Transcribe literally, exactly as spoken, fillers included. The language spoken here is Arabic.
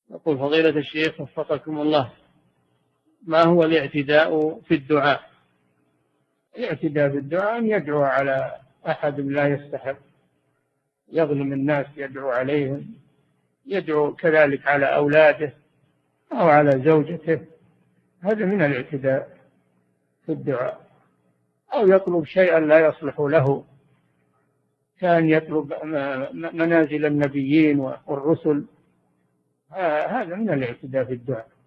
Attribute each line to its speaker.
Speaker 1: يقول فضيلة الشيخ وفقكم الله، ما هو الاعتداء في الدعاء؟ الاعتداء في الدعاء أن يدعو على أحد لا يستحق، يظلم الناس يدعو عليهم، يدعو كذلك على أولاده أو على زوجته، هذا من الاعتداء في الدعاء. أو يطلب شيئا لا يصلح له، كان يطلب منازل النبيين والرسل، هذا من الاعتداء في الدعاء.